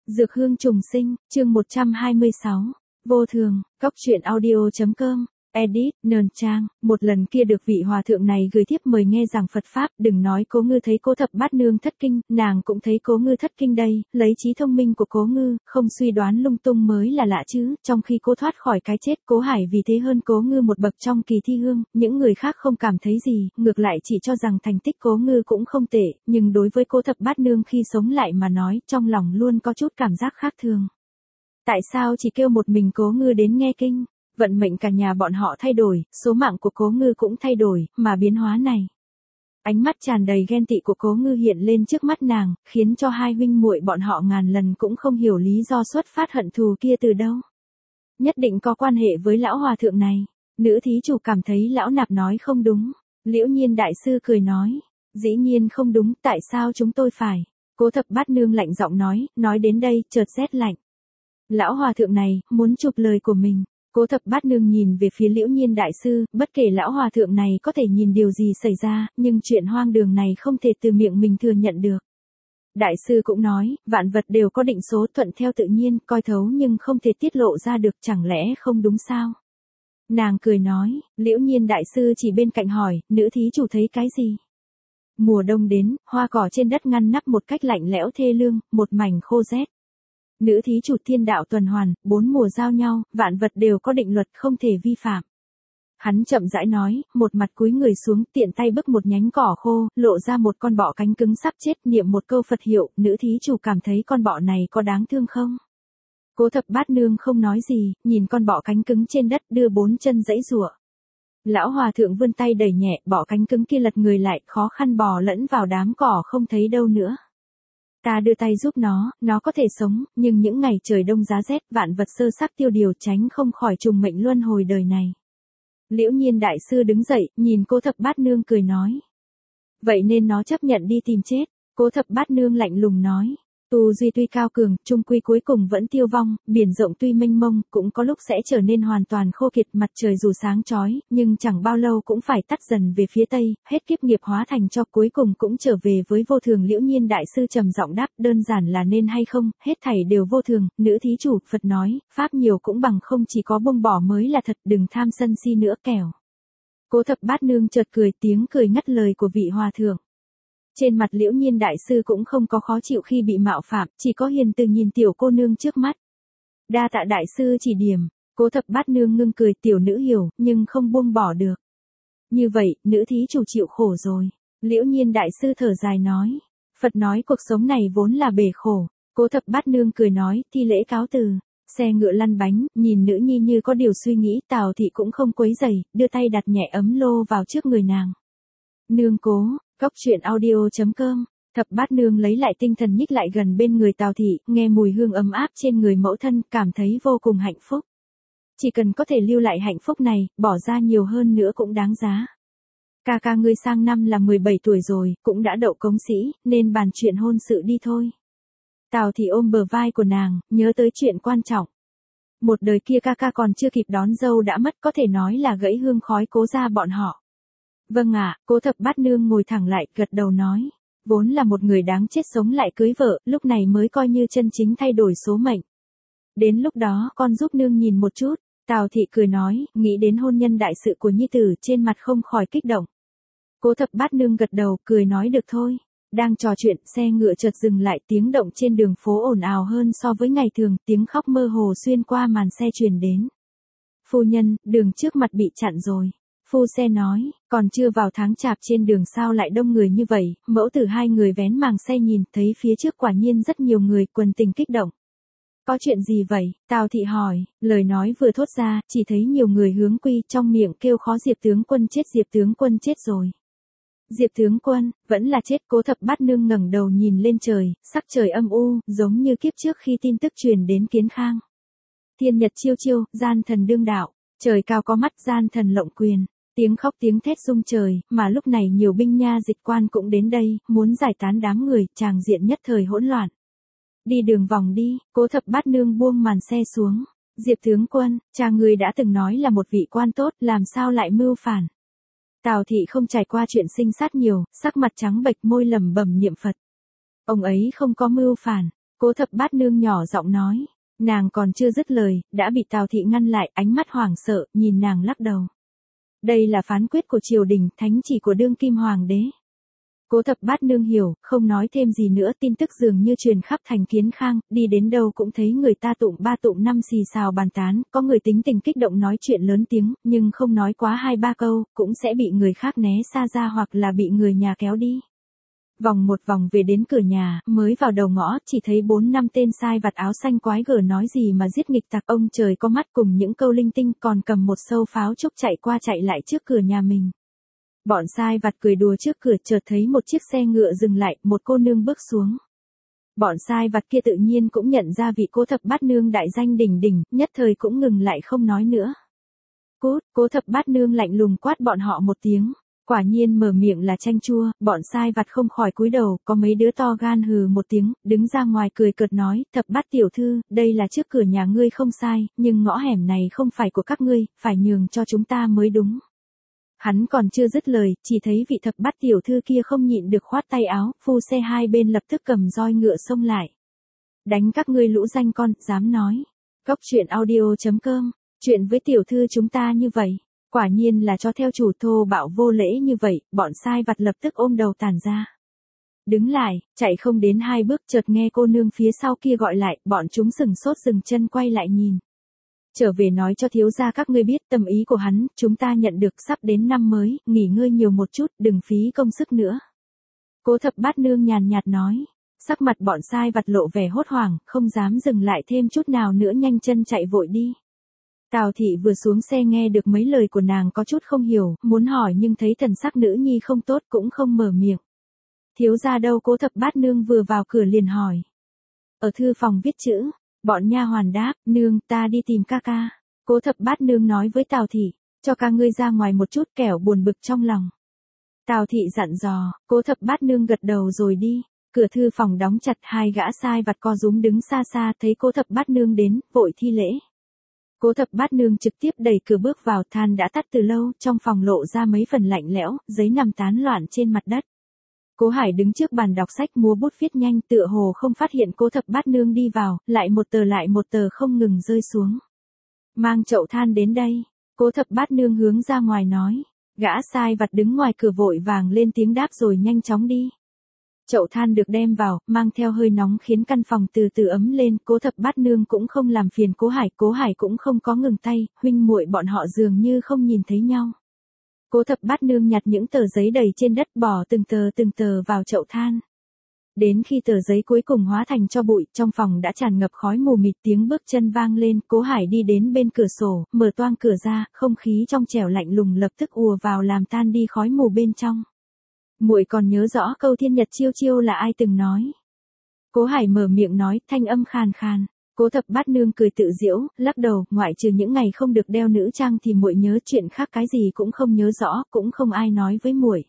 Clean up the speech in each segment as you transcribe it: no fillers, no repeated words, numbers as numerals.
Dược hương trùng sinh, chương 126. Vô thường, góc truyện audio.com. Edit, Nơn Trang, một lần kia được vị hòa thượng này gửi thiếp mời nghe giảng Phật Pháp, đừng nói Cố Ngư thấy Cố Thập Bát Nương thất kinh, nàng cũng thấy Cố Ngư thất kinh đây, lấy trí thông minh của Cố Ngư, không suy đoán lung tung mới là lạ chứ, trong khi cô thoát khỏi cái chết, Cố Hải vì thế hơn Cố Ngư một bậc trong kỳ thi hương, những người khác không cảm thấy gì, ngược lại chỉ cho rằng thành tích Cố Ngư cũng không tệ, nhưng đối với Cố Thập Bát Nương khi sống lại mà nói, trong lòng luôn có chút cảm giác khác thường. Tại sao chỉ kêu một mình Cố Ngư đến nghe kinh? Vận mệnh cả nhà bọn họ thay đổi, số mạng của Cố Ngư cũng thay đổi, mà biến hóa này. Ánh mắt tràn đầy ghen tị của Cố Ngư hiện lên trước mắt nàng, khiến cho hai huynh muội bọn họ ngàn lần cũng không hiểu lý do xuất phát hận thù kia từ đâu. Nhất định có quan hệ với lão hòa thượng này. Nữ thí chủ cảm thấy lão nạp nói không đúng. Liễu Nhiên đại sư cười nói. Dĩ nhiên không đúng, tại sao chúng tôi phải? Cố Thập Bát Nương lạnh giọng nói đến đây, chợt rét lạnh. Lão hòa thượng này, muốn chụp lời của mình. Cố Thập Bát Nương nhìn về phía Liễu Nhiên đại sư, bất kể lão hòa thượng này có thể nhìn điều gì xảy ra, nhưng chuyện hoang đường này không thể từ miệng mình thừa nhận được. Đại sư cũng nói, vạn vật đều có định số thuận theo tự nhiên, coi thấu nhưng không thể tiết lộ ra được, chẳng lẽ không đúng sao? Nàng cười nói, Liễu Nhiên đại sư chỉ bên cạnh hỏi, nữ thí chủ thấy cái gì? Mùa đông đến, hoa cỏ trên đất ngăn nắp một cách lạnh lẽo thê lương, một mảnh khô rét. Nữ thí chủ thiên đạo tuần hoàn, 4 mùa giao nhau, vạn vật đều có định luật không thể vi phạm. Hắn chậm rãi nói, một mặt cúi người xuống, tiện tay bức một nhánh cỏ khô, lộ ra một con bọ cánh cứng sắp chết, niệm một câu Phật hiệu, nữ thí chủ cảm thấy con bọ này có đáng thương không? Cố Thập Bát Nương không nói gì, nhìn con bọ cánh cứng trên đất đưa 4 chân giãy giụa. Lão hòa thượng vươn tay đẩy nhẹ, bọ cánh cứng kia lật người lại, khó khăn bò lẫn vào đám cỏ không thấy đâu nữa. Ta đưa tay giúp nó có thể sống, nhưng những ngày trời đông giá rét, vạn vật sơ xác tiêu điều tránh không khỏi trùng mệnh luân hồi đời này. Liễu Nhiên đại sư đứng dậy, nhìn Cố Thập Bát Nương cười nói. Vậy nên nó chấp nhận đi tìm chết. Cố Thập Bát Nương lạnh lùng nói. Tu duy tuy cao cường, chung quy cuối cùng vẫn tiêu vong, biển rộng tuy mênh mông, cũng có lúc sẽ trở nên hoàn toàn khô kiệt, mặt trời dù sáng chói, nhưng chẳng bao lâu cũng phải tắt dần về phía tây, hết kiếp nghiệp hóa thành cho cuối cùng cũng trở về với vô thường. Liễu Nhiên đại sư trầm giọng đáp, đơn giản là nên hay không, hết thảy đều vô thường. Nữ thí chủ, Phật nói, pháp nhiều cũng bằng không, chỉ có buông bỏ mới là thật, đừng tham sân si nữa kẻo. Cố Thập Bát Nương chợt cười, tiếng cười ngắt lời của vị hòa thượng. Trên mặt Liễu Nhiên đại sư cũng không có khó chịu khi bị mạo phạm, chỉ có hiền từ nhìn tiểu cô nương trước mắt. Đa tạ đại sư chỉ điểm. Cố Thập Bát Nương ngưng cười, tiểu nữ hiểu, nhưng không buông bỏ được. Như vậy, nữ thí chủ chịu khổ rồi. Liễu Nhiên đại sư thở dài nói. Phật nói cuộc sống này vốn là bể khổ. Cố Thập Bát Nương cười nói, thi lễ cáo từ. Xe ngựa lăn bánh, nhìn nữ nhi như có điều suy nghĩ, Tào thị cũng không quấy rầy, đưa tay đặt nhẹ ấm lô vào trước người nàng. Nương cố. Góc truyện audio.com. Thập Bát Nương lấy lại tinh thần nhích lại gần bên người Tào thị, nghe mùi hương ấm áp trên người mẫu thân, cảm thấy vô cùng hạnh phúc. Chỉ cần có thể lưu lại hạnh phúc này, bỏ ra nhiều hơn nữa cũng đáng giá. Ca ngươi sang năm là 17 tuổi rồi, cũng đã đậu cống sĩ, nên bàn chuyện hôn sự đi thôi. Tào thị ôm bờ vai của nàng, nhớ tới chuyện quan trọng. Một đời kia ca còn chưa kịp đón dâu đã mất, có thể nói là gãy hương khói Cố gia bọn họ. Vâng ạ, Cố Thập Bát Nương ngồi thẳng lại, gật đầu nói. Vốn là một người đáng chết sống lại cưới vợ, lúc này mới coi như chân chính thay đổi số mệnh. Đến lúc đó, con giúp nương nhìn một chút. Tào thị cười nói, nghĩ đến hôn nhân đại sự của nhi tử, trên mặt không khỏi kích động. Cố Thập Bát Nương gật đầu, cười nói được thôi. Đang trò chuyện, xe ngựa chợt dừng lại, tiếng động trên đường phố ồn ào hơn so với ngày thường, tiếng khóc mơ hồ xuyên qua màn xe truyền đến. Phu nhân, đường trước mặt bị chặn rồi. Phu xe nói, còn chưa vào tháng chạp trên đường sao lại đông người như vậy, mẫu tử hai người vén màng xe nhìn, thấy phía trước quả nhiên rất nhiều người, quần tình kích động. Có chuyện gì vậy? Tào thị hỏi, lời nói vừa thốt ra, chỉ thấy nhiều người hướng quy, trong miệng kêu khó Diệp tướng quân chết, Diệp tướng quân chết rồi. Diệp tướng quân, vẫn là chết. Cố Thập Bát Nương ngẩng đầu nhìn lên trời, sắc trời âm u, giống như kiếp trước khi tin tức truyền đến Kiến Khang. Thiên nhật chiêu chiêu, gian thần đương đạo, trời cao có mắt, gian thần lộng quyền. Tiếng khóc tiếng thét rung trời, mà lúc này nhiều binh nha dịch quan cũng đến đây, muốn giải tán đám người, tràng diện nhất thời hỗn loạn. Đi đường vòng đi. Cố Thập Bát Nương buông màn xe xuống. Diệp tướng quân, cha ngươi đã từng nói là một vị quan tốt, làm sao lại mưu phản? Tào thị không trải qua chuyện sinh sát nhiều, sắc mặt trắng bệch, môi lẩm bẩm niệm Phật. Ông ấy không có mưu phản. Cố Thập Bát Nương nhỏ giọng nói. Nàng còn chưa dứt lời, đã bị Tào Thị ngăn lại, ánh mắt hoảng sợ, nhìn nàng lắc đầu. Đây là phán quyết của triều đình, thánh chỉ của đương kim hoàng đế. Cố Thập Bát Nương hiểu, không nói thêm gì nữa, tin tức dường như truyền khắp thành Kiến Khang, đi đến đâu cũng thấy người ta tụng 3 tụng 5 xì xào bàn tán, có người tính tình kích động nói chuyện lớn tiếng, nhưng không nói quá 2-3 câu, cũng sẽ bị người khác né xa ra hoặc là bị người nhà kéo đi. Vòng một vòng về đến cửa nhà, mới vào đầu ngõ, chỉ thấy 4-5 tên sai vặt áo xanh quái gở nói gì mà giết nghịch tặc, ông trời có mắt cùng những câu linh tinh, còn cầm một sâu pháo trúc chạy qua chạy lại trước cửa nhà mình. Bọn sai vặt cười đùa trước cửa, chợt thấy một chiếc xe ngựa dừng lại, một cô nương bước xuống. Bọn sai vặt kia tự nhiên cũng nhận ra vị Cố Thập Bát Nương đại danh đỉnh đỉnh, nhất thời cũng ngừng lại không nói nữa. Cút, Cố Thập Bát Nương lạnh lùng quát bọn họ một tiếng. Quả nhiên mở miệng là chanh chua, bọn sai vặt không khỏi cúi đầu, có mấy đứa to gan hừ một tiếng, đứng ra ngoài cười cợt nói, Thập Bát tiểu thư, đây là trước cửa nhà ngươi không sai, nhưng ngõ hẻm này không phải của các ngươi, phải nhường cho chúng ta mới đúng. Hắn còn chưa dứt lời, chỉ thấy vị Thập Bát tiểu thư kia không nhịn được khoát tay áo, phu xe hai bên lập tức cầm roi ngựa xông lại. Đánh các ngươi lũ danh con, dám nói. Cốc truyện audio.com, chuyện với tiểu thư chúng ta như vậy. Quả nhiên là cho theo chủ, thô bạo vô lễ như vậy, bọn sai vặt lập tức ôm đầu tản ra. Đứng lại, chạy không đến 2 bước, chợt nghe cô nương phía sau kia gọi lại, bọn chúng sừng sốt dừng chân quay lại nhìn. Trở về nói cho thiếu gia các ngươi biết tâm ý của hắn, chúng ta nhận được sắp đến năm mới, nghỉ ngơi nhiều một chút, đừng phí công sức nữa. Cố Thập Bát Nương nhàn nhạt nói, sắc mặt bọn sai vặt lộ vẻ hốt hoảng, không dám dừng lại thêm chút nào nữa, nhanh chân chạy vội đi. Tào Thị vừa xuống xe nghe được mấy lời của nàng có chút không hiểu, muốn hỏi nhưng thấy thần sắc nữ nhi không tốt cũng không mở miệng. Thiếu gia đâu? Cố Thập Bát Nương vừa vào cửa liền hỏi. Ở thư phòng viết chữ. Bọn nha hoàn đáp, nương, ta đi tìm ca ca. Cố Thập Bát Nương nói với Tào Thị, cho ca ngươi ra ngoài một chút, kẻo buồn bực trong lòng. Tào Thị dặn dò, Cố Thập Bát Nương gật đầu rồi đi. Cửa thư phòng đóng chặt, 2 gã sai vặt co rúm đứng xa xa, thấy Cố Thập Bát Nương đến, vội thi lễ. Cố Thập Bát Nương trực tiếp đẩy cửa bước vào, than đã tắt từ lâu, trong phòng lộ ra mấy phần lạnh lẽo, giấy nằm tán loạn trên mặt đất. Cố Hải đứng trước bàn đọc sách múa bút viết nhanh, tựa hồ không phát hiện Cố Thập Bát Nương đi vào, lại một tờ không ngừng rơi xuống. Mang chậu than đến đây. Cố Thập Bát Nương hướng ra ngoài nói. Gã sai vặt đứng ngoài cửa vội vàng lên tiếng đáp rồi nhanh chóng đi. Chậu than được đem vào, mang theo hơi nóng khiến căn phòng từ từ ấm lên, Cố Thập Bát Nương cũng không làm phiền Cố Hải cũng không có ngừng tay, huynh muội bọn họ dường như không nhìn thấy nhau. Cố Thập Bát Nương nhặt những tờ giấy đầy trên đất bỏ từng tờ vào chậu than. Đến khi tờ giấy cuối cùng hóa thành tro bụi, trong phòng đã tràn ngập khói mù mịt, tiếng bước chân vang lên, Cố Hải đi đến bên cửa sổ, mở toang cửa ra, không khí trong trẻo lạnh lùng lập tức ùa vào làm tan đi khói mù bên trong. Muội còn nhớ rõ câu thiên nhật chiêu chiêu là ai từng nói? Cố Hải mở miệng nói, thanh âm khàn khàn. Cố Thập Bát Nương cười tự giễu, lắc đầu, ngoại trừ những ngày không được đeo nữ trang thì muội nhớ, chuyện khác cái gì cũng không nhớ rõ, cũng không ai nói với muội.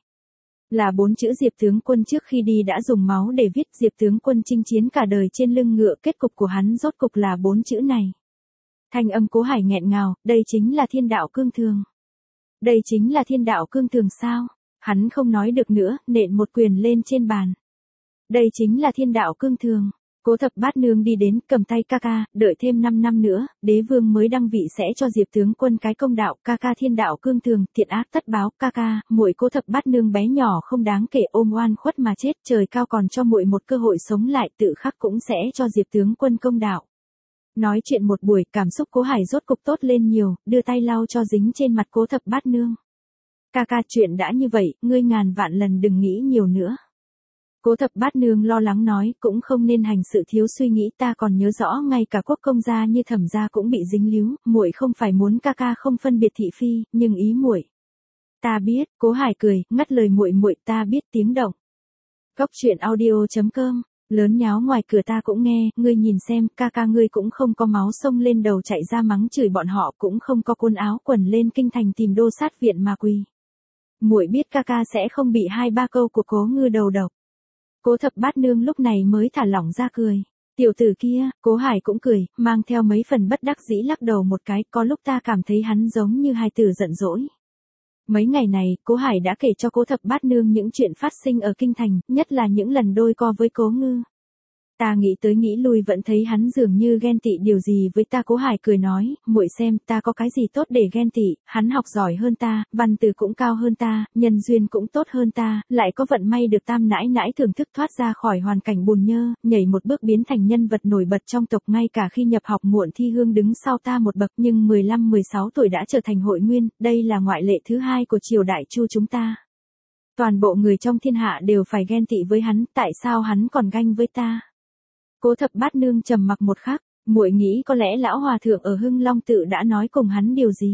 Là 4 chữ Diệp tướng quân, trước khi đi đã dùng máu để viết, Diệp tướng quân chinh chiến cả đời trên lưng ngựa, kết cục của hắn rốt cục là 4 chữ này. Thanh âm Cố Hải nghẹn ngào, đây chính là thiên đạo cương thường. Đây chính là thiên đạo cương thường sao? Hắn không nói được nữa, nện một quyền lên trên bàn. Đây chính là thiên đạo cương thường. Cố Thập Bát Nương đi đến, cầm tay ca ca, đợi thêm 5 năm nữa, đế vương mới đăng vị sẽ cho Diệp tướng quân cái công đạo, ca ca thiên đạo cương thường, thiện ác tất báo, ca ca, muội Cố Thập Bát Nương bé nhỏ không đáng kể, ôm oan khuất mà chết, trời cao còn cho muội một cơ hội sống lại, tự khắc cũng sẽ cho Diệp tướng quân công đạo. Nói chuyện một buổi, cảm xúc Cố Hải rốt cục tốt lên nhiều, đưa tay lau cho dính trên mặt Cố Thập Bát Nương. Ca ca, chuyện đã như vậy, ngươi ngàn vạn lần đừng nghĩ nhiều nữa. Cố Thập Bát Nương lo lắng nói, cũng không nên hành sự thiếu suy nghĩ, ta còn nhớ rõ ngay cả quốc công gia như Thẩm gia cũng bị dính líu, muội không phải muốn ca ca không phân biệt thị phi, nhưng ý muội. Ta biết, Cố Hải cười, ngắt lời muội, ta biết tiếng động. Cốc truyện audio.com, lớn nháo ngoài cửa ta cũng nghe, ngươi nhìn xem, ca ca ngươi cũng không có máu sông lên đầu chạy ra mắng chửi bọn họ, cũng không có cuốn áo quần lên kinh thành tìm đô sát viện mà quỳ. Muội biết ca ca sẽ không bị 2-3 câu của Cố Ngư đầu độc. Cố Thập Bát Nương lúc này mới thả lỏng ra cười. Tiểu tử kia, Cố Hải cũng cười, mang theo mấy phần bất đắc dĩ lắc đầu một cái, có lúc ta cảm thấy hắn giống như hài tử giận dỗi. Mấy ngày này, Cố Hải đã kể cho Cố Thập Bát Nương những chuyện phát sinh ở kinh thành, nhất là những lần đôi co với Cố Ngư. Ta nghĩ tới nghĩ lui vẫn thấy hắn dường như ghen tị điều gì với ta. Cố Hải cười nói, muội xem ta có cái gì tốt để ghen tị, hắn học giỏi hơn ta, văn từ cũng cao hơn ta, nhân duyên cũng tốt hơn ta, lại có vận may được tam nãi nãi thưởng thức thoát ra khỏi hoàn cảnh bùn nhơ, nhảy một bước biến thành nhân vật nổi bật trong tộc. Ngay cả khi nhập học muộn thi hương đứng sau ta một bậc, nhưng 15-16 tuổi đã trở thành hội nguyên, đây là ngoại lệ thứ hai của triều đại Chu chúng ta. Toàn bộ người trong thiên hạ đều phải ghen tị với hắn, tại sao hắn còn ganh với ta? Cố Thập Bát Nương trầm mặc một khắc, muội nghĩ có lẽ lão hòa thượng ở Hưng Long tự đã nói cùng hắn điều gì.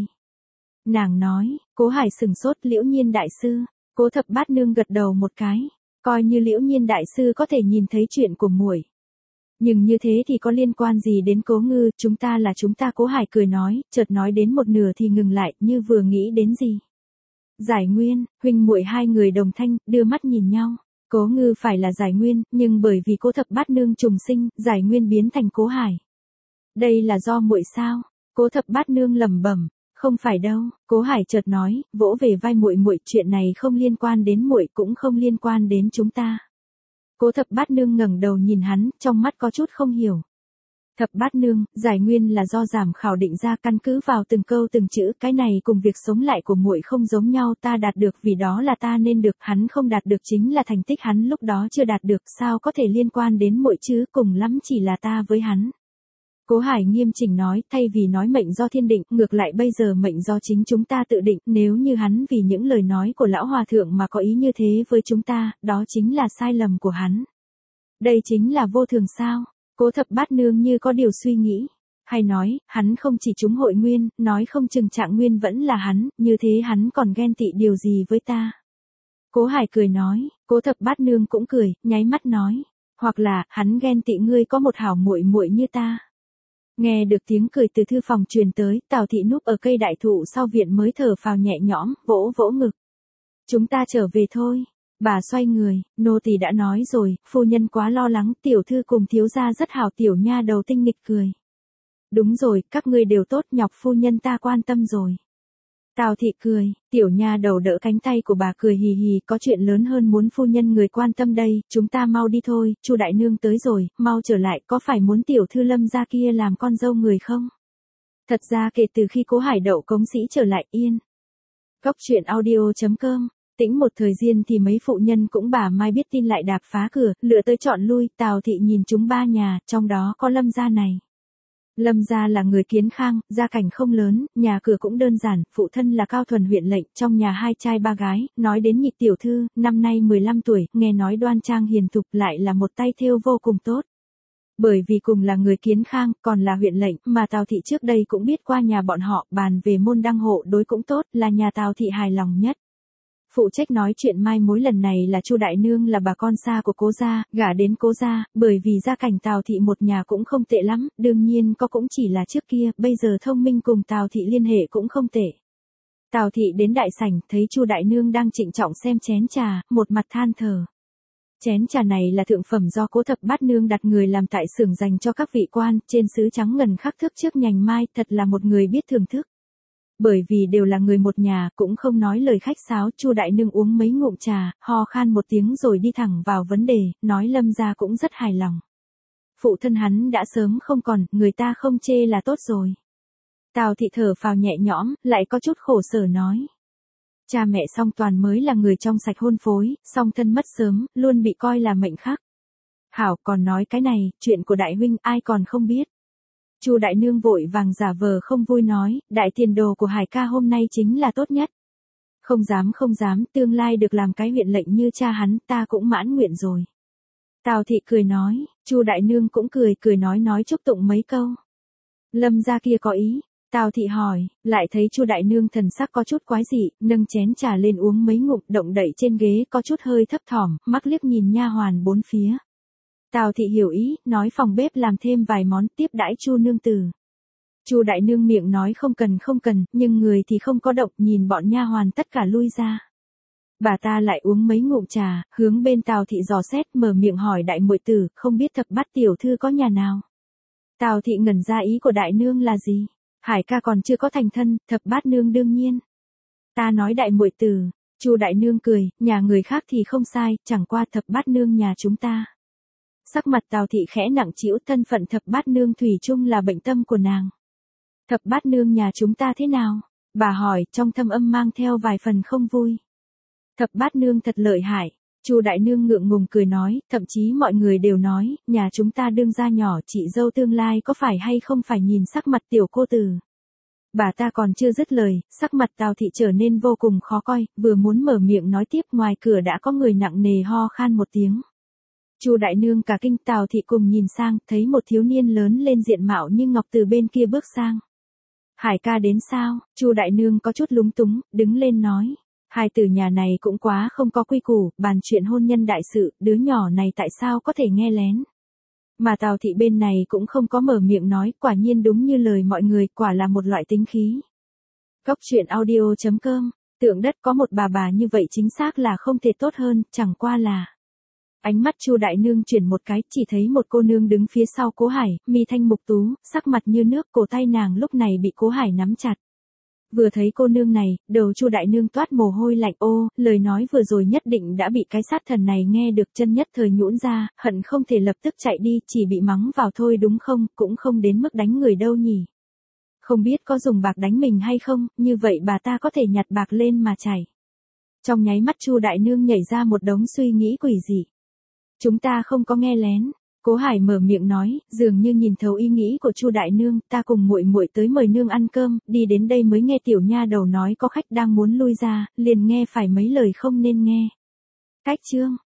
Nàng nói, Cố Hải sừng sốt, Liễu Nhiên đại sư. Cố Thập Bát Nương gật đầu một cái, coi như Liễu Nhiên đại sư có thể nhìn thấy chuyện của muội. Nhưng như thế thì có liên quan gì đến Cố Ngư, chúng ta là chúng ta. Cố Hải cười nói, chợt nói đến một nửa thì ngừng lại, như vừa nghĩ đến gì. Giải Nguyên, huynh muội hai người đồng thanh, đưa mắt nhìn nhau. Cố Ngư phải là Giải Nguyên, nhưng bởi vì Cố Thập Bát Nương trùng sinh, Giải Nguyên biến thành Cố Hải. Đây là do muội sao? Cố Thập Bát Nương lẩm bẩm, không phải đâu. Cố Hải chợt nói, vỗ về vai muội, muội, chuyện này không liên quan đến muội, cũng không liên quan đến chúng ta. Cố Thập Bát Nương ngẩng đầu nhìn hắn, trong mắt có chút không hiểu. Thập Bát Nương, Giải Nguyên là do giảm khảo định ra, căn cứ vào từng câu từng chữ, cái này cùng việc sống lại của muội không giống nhau. Ta đạt được vì đó là ta nên được, hắn không đạt được chính là thành tích hắn lúc đó chưa đạt được, sao có thể liên quan đến muội chứ, cùng lắm chỉ là ta với hắn. Cố Hải nghiêm chỉnh nói, thay vì nói mệnh do thiên định, ngược lại bây giờ mệnh do chính chúng ta tự định, nếu như hắn vì những lời nói của lão hòa thượng mà có ý như thế với chúng ta, đó chính là sai lầm của hắn. Đây chính là vô thường sao? Cố Thập Bát Nương như có điều suy nghĩ. Hay nói, hắn không chỉ trúng hội nguyên, nói không chừng Trạng Nguyên vẫn là hắn, như thế hắn còn ghen tị điều gì với ta? Cố Hải cười nói, Cố Thập Bát Nương cũng cười, nháy mắt nói, hoặc là, hắn ghen tị ngươi có một hảo muội muội như ta. Nghe được tiếng cười từ thư phòng truyền tới, Tào thị núp ở cây đại thụ sau viện mới thở phào nhẹ nhõm, vỗ vỗ ngực. Chúng ta trở về thôi. Bà xoay người, nô tỳ đã nói rồi, phu nhân quá lo lắng, tiểu thư cùng thiếu gia rất hảo. Tiểu nha đầu tinh nghịch cười. Đúng rồi, các ngươi đều tốt, nhọc phu nhân ta quan tâm rồi. Tào thị cười, tiểu nha đầu đỡ cánh tay của bà cười hì hì, có chuyện lớn hơn muốn phu nhân người quan tâm đây, chúng ta mau đi thôi, Chu đại nương tới rồi, mau trở lại, có phải muốn tiểu thư Lâm gia kia làm con dâu người không? Thật ra kể từ khi Cố Hải đậu cống sĩ trở lại yên. Góc truyện audio.com. Tĩnh một thời gian thì mấy phụ nhân cũng bà Mai biết tin lại đạp phá cửa, lựa tới chọn lui. Tào thị nhìn chúng ba nhà, trong đó có Lâm gia này. Lâm gia là người kiến khang, gia cảnh không lớn, nhà cửa cũng đơn giản, phụ thân là Cao Thuần huyện lệnh, trong nhà hai trai ba gái. Nói đến Nhị tiểu thư, năm nay 15 tuổi, nghe nói đoan trang hiền thục, lại là một tay thêu vô cùng tốt. Bởi vì cùng là người kiến khang, còn là huyện lệnh, mà Tào thị trước đây cũng biết qua nhà bọn họ, bàn về môn đăng hộ đối cũng tốt, là nhà Tào thị hài lòng nhất. Phụ trách nói chuyện mai mối lần này là Chu đại nương, là bà con xa của Cố gia, gả đến Cố gia, bởi vì gia cảnh Tào thị một nhà cũng không tệ lắm, đương nhiên có cũng chỉ là trước kia, bây giờ thông minh cùng Tào thị liên hệ cũng không tệ. Tào thị đến đại sảnh, thấy Chu đại nương đang trịnh trọng xem chén trà, một mặt than thở. Chén trà này là thượng phẩm do Cố Thập Bát Nương đặt người làm tại xưởng dành cho các vị quan, trên sứ trắng ngần khắc thước trước nhành mai, thật là một người biết thưởng thức. Bởi vì đều là người một nhà, cũng không nói lời khách sáo, Chu đại nương uống mấy ngụm trà, ho khan một tiếng rồi đi thẳng vào vấn đề, nói Lâm gia cũng rất hài lòng. Phụ thân hắn đã sớm không còn, người ta không chê là tốt rồi. Tào thị thở phào nhẹ nhõm, lại có chút khổ sở nói. Cha mẹ song toàn mới là người trong sạch hôn phối, song thân mất sớm, luôn bị coi là mệnh khắc. Hảo còn nói cái này, chuyện của đại huynh ai còn không biết. Chu đại nương vội vàng giả vờ không vui nói, đại tiền đồ của Hải ca hôm nay chính là tốt nhất. Không dám, tương lai được làm cái huyện lệnh như cha hắn, ta cũng mãn nguyện rồi. Tào thị cười nói, Chu đại nương cũng cười nói chúc tụng mấy câu. Lâm gia kia có ý, Tào thị hỏi, lại thấy Chu đại nương thần sắc có chút quái dị, nâng chén trà lên uống mấy ngụm, động đậy trên ghế có chút hơi thấp thỏm, mắt liếc nhìn nha hoàn bốn phía. Tào thị hiểu ý, nói phòng bếp làm thêm vài món tiếp đãi Chu nương tử. Chu đại nương miệng nói không cần, nhưng người thì không có động, nhìn bọn nha hoàn tất cả lui ra. Bà ta lại uống mấy ngụm trà, hướng bên Tào thị dò xét, mở miệng hỏi đại muội tử, không biết Thập Bát tiểu thư có nhà nào. Tào thị ngẩn ra, ý của đại nương là gì? Hải ca còn chưa có thành thân, Thập Bát nương đương nhiên. Ta nói đại muội tử. Chu đại nương cười, nhà người khác thì không sai, chẳng qua Thập Bát nương nhà chúng ta. Sắc mặt Tào thị khẽ nặng trĩu, thân phận thập bát nương thủy chung là bệnh tâm của nàng. Thập bát nương nhà chúng ta thế nào? Bà hỏi, trong thâm âm mang theo vài phần không vui. Thập bát nương thật lợi hại. Chu đại nương ngượng ngùng cười nói, thậm chí mọi người đều nói, nhà chúng ta đương gia nhỏ, chị dâu tương lai có phải hay không phải nhìn sắc mặt tiểu cô tử. Bà ta còn chưa dứt lời, sắc mặt Tào thị trở nên vô cùng khó coi, vừa muốn mở miệng nói tiếp, ngoài cửa đã có người nặng nề ho khan một tiếng. Chu đại nương cả kinh, Tào thị cùng nhìn sang, thấy một thiếu niên lớn lên diện mạo như ngọc từ bên kia bước sang. Hải ca đến sao? Chu đại nương có chút lúng túng, đứng lên nói. Hai tử nhà này cũng quá không có quy củ, bàn chuyện hôn nhân đại sự, đứa nhỏ này tại sao có thể nghe lén. Mà Tào thị bên này cũng không có mở miệng nói, quả nhiên đúng như lời mọi người, quả là một loại tính khí. Góc truyện audio.com, tượng đất có một bà như vậy chính xác là không thể tốt hơn, chẳng qua là. Ánh mắt Chu đại nương chuyển một cái, chỉ thấy một cô nương đứng phía sau Cố Hải, mi thanh mục tú, sắc mặt như nước, cổ tay nàng lúc này bị Cố Hải nắm chặt. Vừa thấy cô nương này, đầu Chu đại nương toát mồ hôi lạnh, ô, lời nói vừa rồi nhất định đã bị cái sát thần này nghe được, chân nhất thời nhũn ra, hận không thể lập tức chạy đi, chỉ bị mắng vào thôi đúng không, cũng không đến mức đánh người đâu nhỉ. Không biết có dùng bạc đánh mình hay không, như vậy bà ta có thể nhặt bạc lên mà chảy. Trong nháy mắt Chu đại nương nhảy ra một đống suy nghĩ quỷ dị. Chúng ta không có nghe lén. Cố Hải mở miệng nói, dường như nhìn thấu ý nghĩ của Chu đại nương, ta cùng muội muội tới mời nương ăn cơm, đi đến đây mới nghe tiểu nha đầu nói có khách đang muốn lui ra, liền nghe phải mấy lời không nên nghe. Cách chương